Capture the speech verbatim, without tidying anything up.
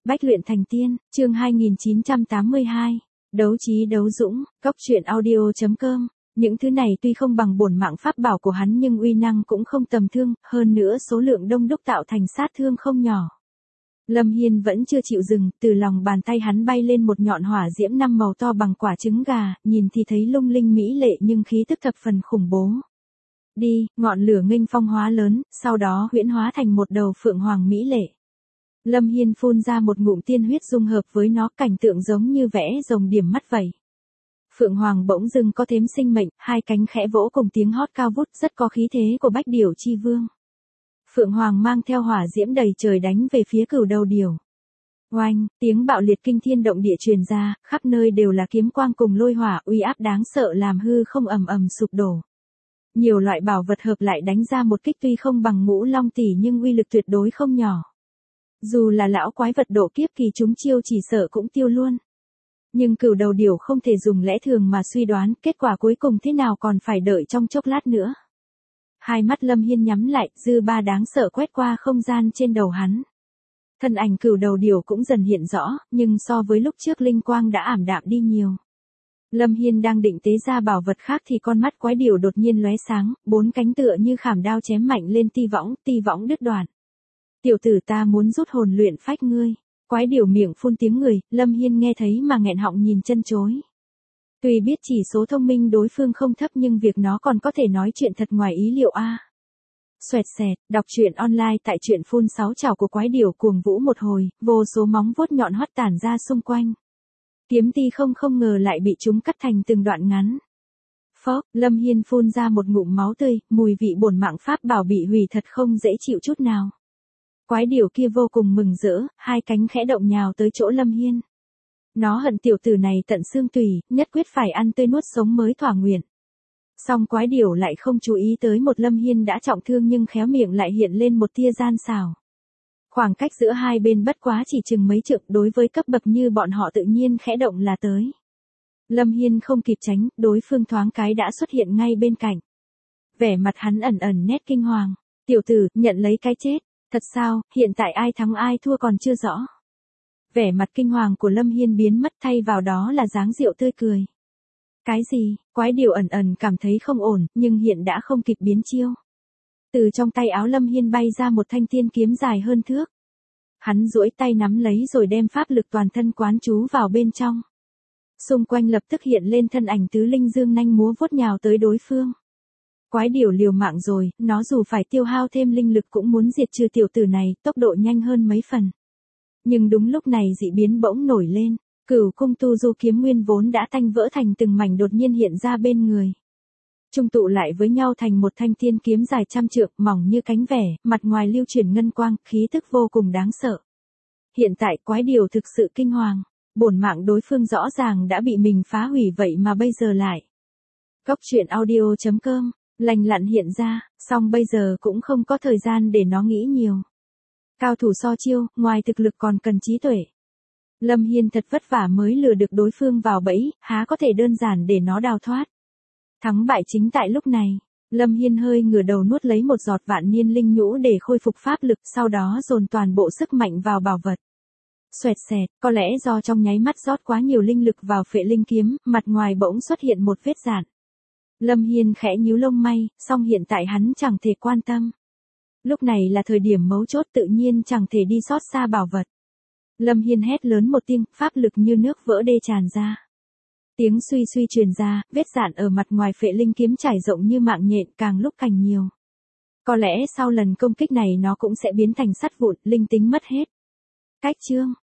Bách luyện thành tiên, chương hai nghìn chín trăm tám mươi hai. Đấu trí đấu dũng, cốc truyện audio chấm com. Những thứ này tuy không bằng bổn mạng pháp bảo của hắn nhưng uy năng cũng không tầm thường, hơn nữa số lượng đông đúc tạo thành sát thương không nhỏ. Lâm Hiên vẫn chưa chịu dừng, từ lòng bàn tay hắn bay lên một nhọn hỏa diễm năm màu to bằng quả trứng gà, nhìn thì thấy lung linh mỹ lệ nhưng khí tức thập phần khủng bố. Đi, ngọn lửa nghênh phong hóa lớn, sau đó huyễn hóa thành một đầu phượng hoàng mỹ lệ. Lâm Hiên phun ra một ngụm tiên huyết dung hợp với nó, cảnh tượng giống như vẽ rồng điểm mắt vậy. Phượng Hoàng bỗng dưng có thêm sinh mệnh, hai cánh khẽ vỗ cùng tiếng hót cao vút rất có khí thế của Bách Điểu Chi Vương. Phượng Hoàng mang theo hỏa diễm đầy trời đánh về phía cửu đầu điểu. Oanh, tiếng bạo liệt kinh thiên động địa truyền ra, khắp nơi đều là kiếm quang cùng lôi hỏa, uy áp đáng sợ làm hư không ầm ầm sụp đổ. Nhiều loại bảo vật hợp lại đánh ra một kích tuy không bằng Ngũ Long tỷ nhưng uy lực tuyệt đối không nhỏ. Dù là lão quái vật độ kiếp kỳ chúng chiêu chỉ sợ cũng tiêu luôn. Nhưng cửu đầu điểu không thể dùng lẽ thường mà suy đoán, kết quả cuối cùng thế nào còn phải đợi trong chốc lát nữa. Hai mắt Lâm Hiên nhắm lại, dư ba đáng sợ quét qua không gian trên đầu hắn. Thân ảnh cửu đầu điểu cũng dần hiện rõ, nhưng so với lúc trước linh quang đã ảm đạm đi nhiều. Lâm Hiên đang định tế ra bảo vật khác thì con mắt quái điểu đột nhiên lóe sáng, bốn cánh tựa như khảm đao chém mạnh lên ti võng, ti võng đứt đoạn. Tiểu tử ta muốn rút hồn luyện phách ngươi. Quái điểu miệng phun tiếng người, Lâm Hiên nghe thấy mà nghẹn họng nhìn chân chối. Tuy biết chỉ số thông minh đối phương không thấp nhưng việc nó còn có thể nói chuyện thật ngoài ý liệu a. À. Xoẹt xẹt, đọc truyện online tại truyện phun sáu chảo của quái điểu cuồng vũ một hồi, vô số móng vuốt nhọn hoắt tản ra xung quanh. Kiếm ti không không ngờ lại bị chúng cắt thành từng đoạn ngắn. Phốc, Lâm Hiên phun ra một ngụm máu tươi, mùi vị bổn mạng pháp bảo bị hủy thật không dễ chịu chút nào. Quái điểu kia vô cùng mừng rỡ, hai cánh khẽ động nhào tới chỗ Lâm Hiên. Nó hận tiểu tử này tận xương tủy, nhất quyết phải ăn tươi nuốt sống mới thỏa nguyện. Song quái điểu lại không chú ý tới một Lâm Hiên đã trọng thương nhưng khéo miệng lại hiện lên một tia gian xảo. Khoảng cách giữa hai bên bất quá chỉ chừng mấy trượng, đối với cấp bậc như bọn họ tự nhiên khẽ động là tới. Lâm Hiên không kịp tránh, đối phương thoáng cái đã xuất hiện ngay bên cạnh. Vẻ mặt hắn ẩn ẩn nét kinh hoàng. Tiểu tử, nhận lấy cái chết. Thật sao, hiện tại ai thắng ai thua còn chưa rõ. Vẻ mặt kinh hoàng của Lâm Hiên biến mất, thay vào đó là dáng rượu tươi cười. Cái gì, quái điểu ẩn ẩn cảm thấy không ổn, nhưng hiện đã không kịp biến chiêu. Từ trong tay áo Lâm Hiên bay ra một thanh tiên kiếm dài hơn thước. Hắn duỗi tay nắm lấy rồi đem pháp lực toàn thân quán trú vào bên trong. Xung quanh lập tức hiện lên thân ảnh tứ linh dương nanh múa vuốt nhào tới đối phương. Quái điểu liều mạng rồi, nó dù phải tiêu hao thêm linh lực cũng muốn diệt trừ tiểu tử này, tốc độ nhanh hơn mấy phần. Nhưng đúng lúc này dị biến bỗng nổi lên, cửu cung tu du kiếm nguyên vốn đã tanh vỡ thành từng mảnh đột nhiên hiện ra bên người. Trung tụ lại với nhau thành một thanh tiên kiếm dài trăm trượng, mỏng như cánh vẻ, mặt ngoài lưu chuyển ngân quang, khí tức vô cùng đáng sợ. Hiện tại quái điểu thực sự kinh hoàng, bổn mạng đối phương rõ ràng đã bị mình phá hủy vậy mà bây giờ lại. Cốc truyện audio chấm com. Lành lặn hiện ra, song bây giờ cũng không có thời gian để nó nghĩ nhiều. Cao thủ so chiêu, ngoài thực lực còn cần trí tuệ. Lâm Hiên thật vất vả mới lừa được đối phương vào bẫy, há có thể đơn giản để nó đào thoát. Thắng bại chính tại lúc này, Lâm Hiên hơi ngửa đầu nuốt lấy một giọt vạn niên linh nhũ để khôi phục pháp lực, sau đó dồn toàn bộ sức mạnh vào bảo vật. Xoẹt xẹt, có lẽ do trong nháy mắt rót quá nhiều linh lực vào phệ linh kiếm, mặt ngoài bỗng xuất hiện một vết rạn. Lâm Hiên khẽ nhíu lông mày, song hiện tại hắn chẳng thể quan tâm. Lúc này là thời điểm mấu chốt, tự nhiên chẳng thể đi xót xa bảo vật. Lâm Hiên hét lớn một tiếng, pháp lực như nước vỡ đê tràn ra. Tiếng suy suy truyền ra, vết rạn ở mặt ngoài phệ linh kiếm trải rộng như mạng nhện, càng lúc càng nhiều. Có lẽ sau lần công kích này nó cũng sẽ biến thành sắt vụn, linh tính mất hết. Cách chương,